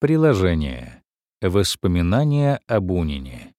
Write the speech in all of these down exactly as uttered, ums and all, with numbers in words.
Приложение. Воспоминания о Бунине.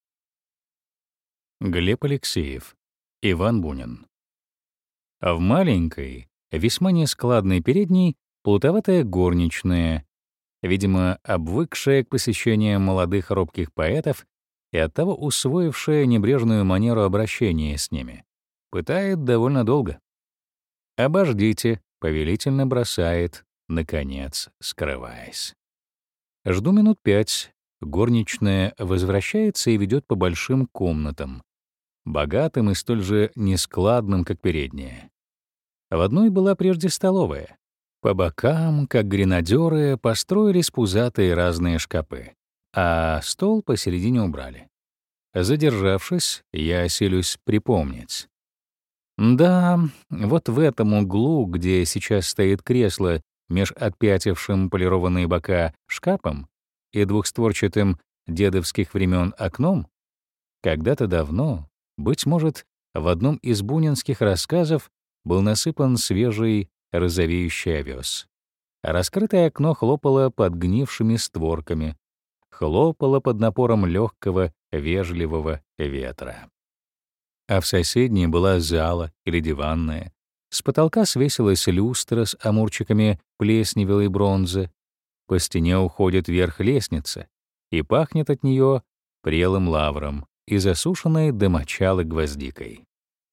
Глеб Алексеев. Иван Бунин. В маленькой, весьма нескладной передней плутоватая горничная, видимо, обвыкшая к посещениям молодых робких поэтов и оттого усвоившая небрежную манеру обращения с ними, пытает довольно долго. «Обождите», — повелительно бросает, наконец, скрываясь. Жду минут пять. Горничная возвращается и ведет по большим комнатам, богатым и столь же нескладным, как передняя. В одной была прежде столовая. По бокам, как гренадеры, построились пузатые разные шкапы, а стол посередине убрали. Задержавшись, я осилюсь припомнить. Да, вот в этом углу, где сейчас стоит кресло меж отпятившим полированные бока шкафом и двухстворчатым дедовских времен окном, когда-то давно, быть может, в одном из бунинских рассказов был насыпан свежий розовеющий овес. Раскрытое окно хлопало под гнившими створками, хлопало под напором легкого, вежливого ветра. А в соседней была зала или диванная. С потолка свесилась люстра с амурчиками плесневелой бронзы. По стене уходит вверх лестница, и пахнет от нее прелым лавром и засушенной до мочала гвоздикой.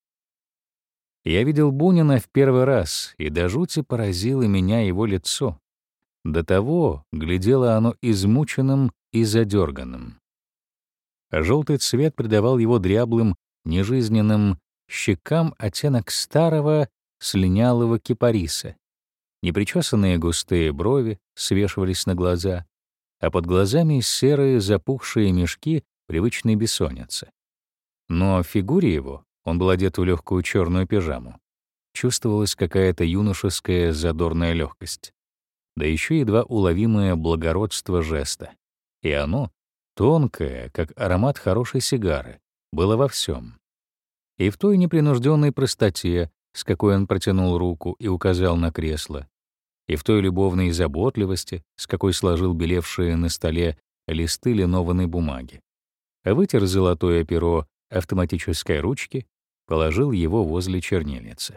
Я видел Бунина в первый раз, и до жути поразило меня его лицо. До того глядело оно измученным и задерганным. Желтый цвет придавал его дряблым, нежизненным щекам оттенок старого, слинялого кипариса. Непричесанные густые брови свешивались на глаза, а под глазами серые запухшие мешки привычной бессонницы. Но в фигуре его, он был одет в легкую черную пижаму, чувствовалась какая-то юношеская задорная легкость, да еще едва уловимое благородство жеста. И оно, тонкое, как аромат хорошей сигары, было во всем. И в той непринужденной простоте, с какой он протянул руку и указал на кресло, и в той любовной заботливости, с какой сложил белевшие на столе листы линованной бумаги, вытер золотое перо автоматической ручки, положил его возле чернильницы.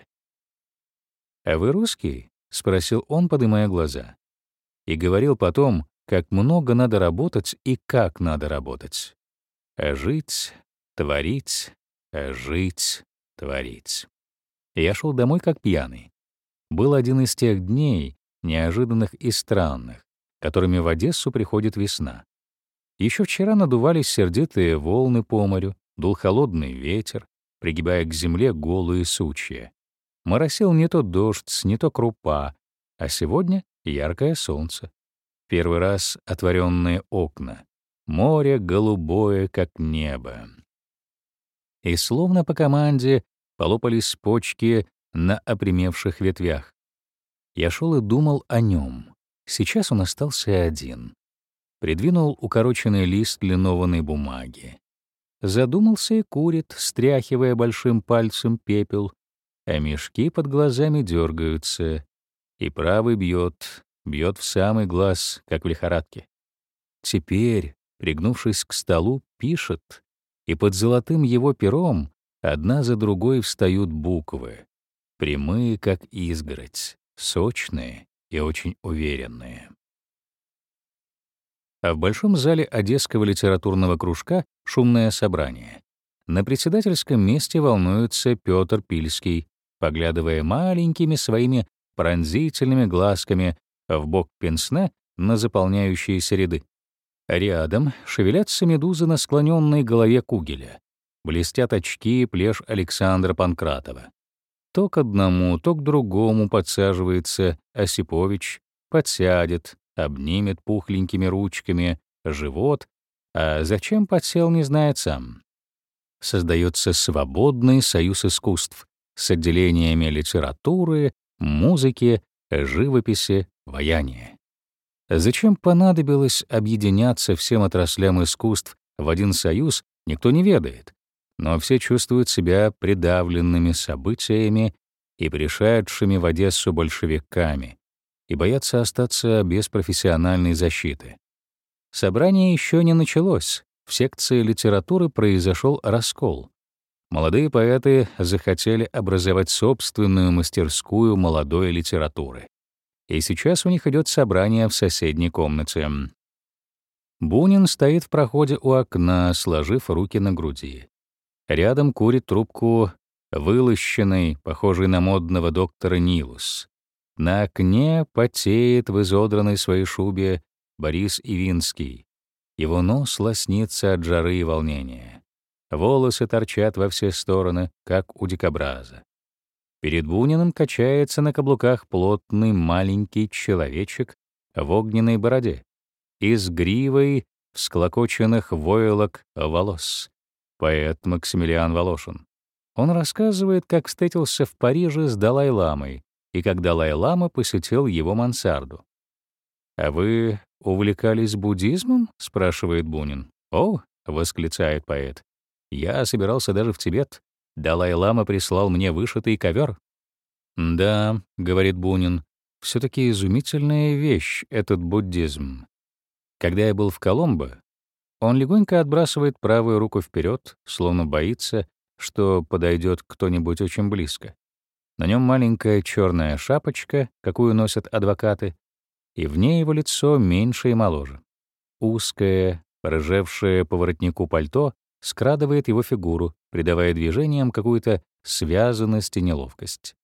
«А вы русский?» — спросил он, поднимая глаза. И говорил потом, как много надо работать и как надо работать. А жить, творить, а жить, творить. Я шел домой как пьяный. Был один из тех дней, неожиданных и странных, которыми в Одессу приходит весна. Еще вчера надувались сердитые волны по морю, дул холодный ветер, пригибая к земле голые сучья. Моросил не то дождь, не то крупа, а сегодня яркое солнце. Первый раз отворенные окна. Море голубое, как небо. И словно по команде полопались почки на опремевших ветвях. Я шел и думал о нем. Сейчас он остался один. Придвинул укороченный лист линованной бумаги. Задумался и курит, стряхивая большим пальцем пепел, а мешки под глазами дергаются, и правый бьет, бьет в самый глаз, как в лихорадке. Теперь, пригнувшись к столу, пишет, и под золотым его пером одна за другой встают буквы, прямые, как изгородь, сочные и очень уверенные. А в большом зале Одесского литературного кружка шумное собрание. На председательском месте волнуется Петр Пильский, поглядывая маленькими своими пронзительными глазками в бок пенсне на заполняющиеся ряды. Рядом шевелятся медузы на склоненной голове кугеля. Блестят очки и плешь Александра Панкратова. То к одному, то к другому подсаживается Осипович, подсядет, обнимет пухленькими ручками живот, а зачем подсел, не знает сам. Создается свободный союз искусств с отделениями литературы, музыки, живописи, ваяния. Зачем понадобилось объединяться всем отраслям искусств в один союз, никто не ведает, но все чувствуют себя придавленными событиями и пришедшими в Одессу большевиками и боятся остаться без профессиональной защиты. Собрание еще не началось. В секции литературы произошел раскол. Молодые поэты захотели образовать собственную мастерскую молодой литературы. И сейчас у них идет собрание в соседней комнате. Бунин стоит в проходе у окна, сложив руки на груди. Рядом курит трубку вылощенный, похожий на модного доктора Нилус. На окне потеет в изодранной своей шубе Борис Ивинский. Его нос лоснится от жары и волнения. Волосы торчат во все стороны, как у дикобраза. Перед Буниным качается на каблуках плотный маленький человечек в огненной бороде и с гривой всклокоченных войлок волос. Поэт Максимилиан Волошин. Он рассказывает, как встретился в Париже с Далай-ламой и как Далай-лама посетил его мансарду. «А вы увлекались буддизмом?» — спрашивает Бунин. «О!» — восклицает поэт. «Я собирался даже в Тибет. Далай-лама прислал мне вышитый ковер». «Да», — говорит Бунин, — «все-таки изумительная вещь этот буддизм. Когда я был в Коломбо, он легонько отбрасывает правую руку вперед, словно боится, что подойдет кто-нибудь очень близко. На нем маленькая черная шапочка, какую носят адвокаты, и в ней его лицо меньше и моложе. Узкое, порыжевшее по воротнику пальто скрадывает его фигуру, придавая движениям какую-то связанность и неловкость.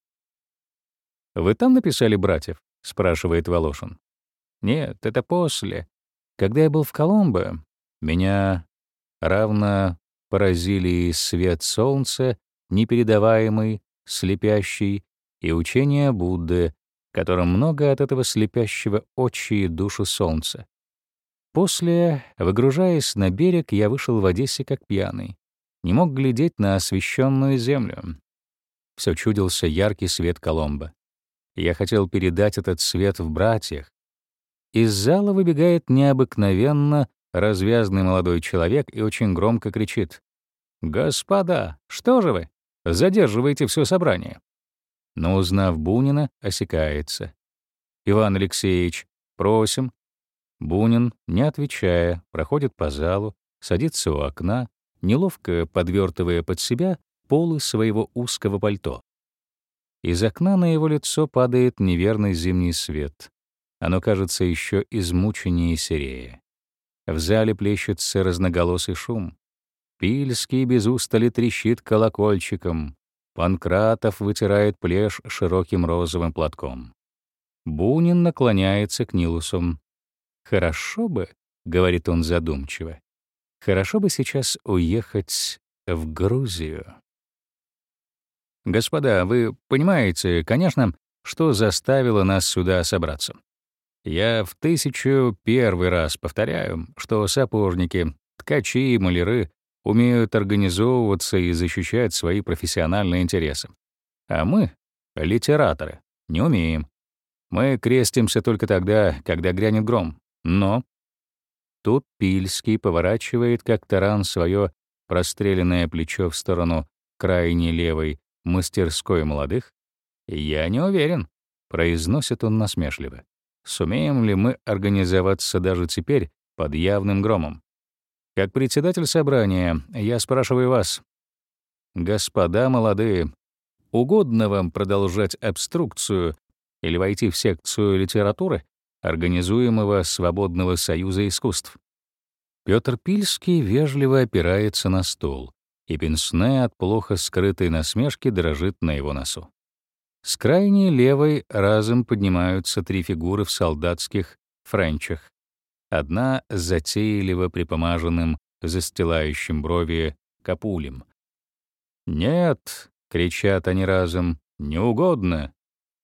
«Вы там написали «Братьев»?» — спрашивает Волошин. «Нет, это после. Когда я был в Коломбо, меня равно поразили и свет солнца, непередаваемый, слепящий, и учение Будды, которым много от этого слепящего очи и душу солнца. После, выгружаясь на берег, я вышел в Одессе как пьяный. Не мог глядеть на освещенную землю. Все чудился яркий свет Коломбо. Я хотел передать этот свет в братьях. Из зала выбегает необыкновенно развязный молодой человек и очень громко кричит: «Господа, что же вы? Задерживаете все собрание». Но, узнав Бунина, осекается. «Иван Алексеевич, просим». Бунин, не отвечая, проходит по залу, садится у окна, неловко подвертывая под себя полы своего узкого пальто. Из окна на его лицо падает неверный зимний свет. Оно кажется еще измученнее и серее. В зале плещется разноголосый шум. Пильский без устали трещит колокольчиком. Панкратов вытирает плешь широким розовым платком. Бунин наклоняется к Нилусу. «Хорошо бы, — говорит он задумчиво, — хорошо бы сейчас уехать в Грузию». «Господа, вы понимаете, конечно, что заставило нас сюда собраться. Я в тысячу первый раз повторяю, что сапожники, ткачи и маляры умеют организовываться и защищать свои профессиональные интересы. А мы, литераторы, не умеем. Мы крестимся только тогда, когда грянет гром. Но тут Пильский поворачивает, как таран, свое простреленное плечо в сторону крайней левой мастерской молодых. «Я не уверен», — произносит он насмешливо. «Сумеем ли мы организоваться даже теперь под явным громом? Как председатель собрания, я спрашиваю вас, господа молодые, угодно вам продолжать обструкцию или войти в секцию литературы, организуемого Свободного союза искусств?» Петр Пильский вежливо опирается на стол, и пенсне от плохо скрытой насмешки дрожит на его носу. С крайней левой разом поднимаются три фигуры в солдатских френчах. Одна с затейливо припомаженным, застилающим брови капулем. «Нет!» — кричат они разом. «Не угодно!»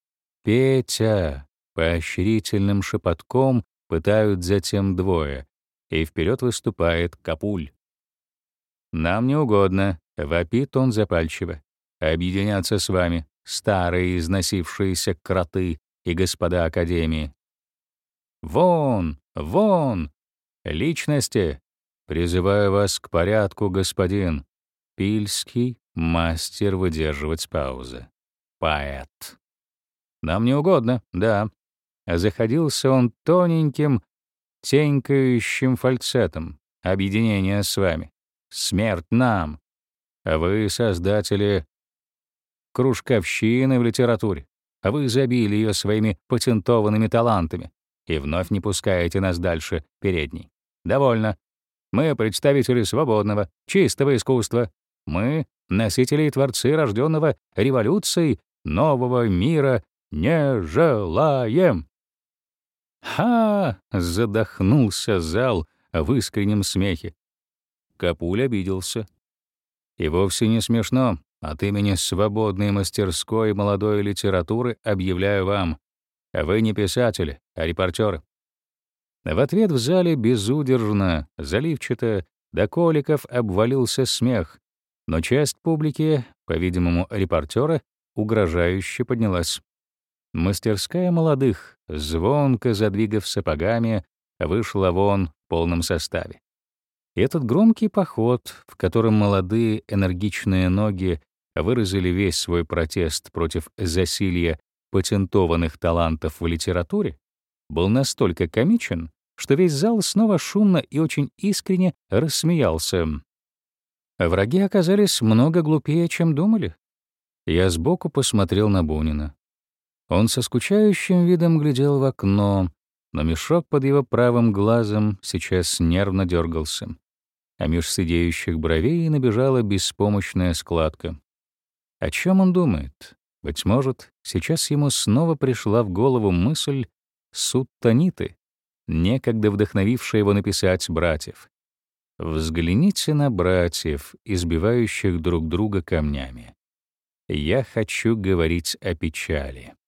«Петя!» — поощрительным шепотком пытают затем двое, и вперед выступает капуль. «Нам не угодно!» — вопит он запальчиво. «Объединяться с вами, старые износившиеся кроты и господа Академии. Вон! Вон! Личности! Призываю вас к порядку, господин!» Пильский — мастер выдерживать паузы. Поэт. «Нам не угодно, да». Заходился он тоненьким, тенькающим фальцетом. Объединение с вами. Смерть нам. А вы создатели кружковщины в литературе. А вы забили ее своими патентованными талантами и вновь не пускаете нас дальше передней. Довольно. Мы представители свободного, чистого искусства. Мы — носители и творцы рожденного революцией нового мира не желаем. «Ха!» — задохнулся зал в искреннем смехе. Капуль обиделся. «И вовсе не смешно. От имени свободной мастерской молодой литературы объявляю вам, вы не писатели, а репортеры». В ответ в зале безудержно, заливчато, до коликов обвалился смех, но часть публики, по-видимому, репортера, угрожающе поднялась. Мастерская молодых, звонко задвигав сапогами, вышла вон в полном составе. И этот громкий поход, в котором молодые энергичные ноги выразили весь свой протест против засилья патентованных талантов в литературе, был настолько комичен, что весь зал снова шумно и очень искренне рассмеялся. Враги оказались много глупее, чем думали. Я сбоку посмотрел на Бунина. Он со скучающим видом глядел в окно, но мешок под его правым глазом сейчас нервно дергался, а меж сидеющих бровей набежала беспомощная складка. О чем он думает? Быть может, сейчас ему снова пришла в голову мысль Суттаниты, некогда вдохновившая его написать «Братьев». «Взгляните на братьев, избивающих друг друга камнями. Я хочу говорить о печали».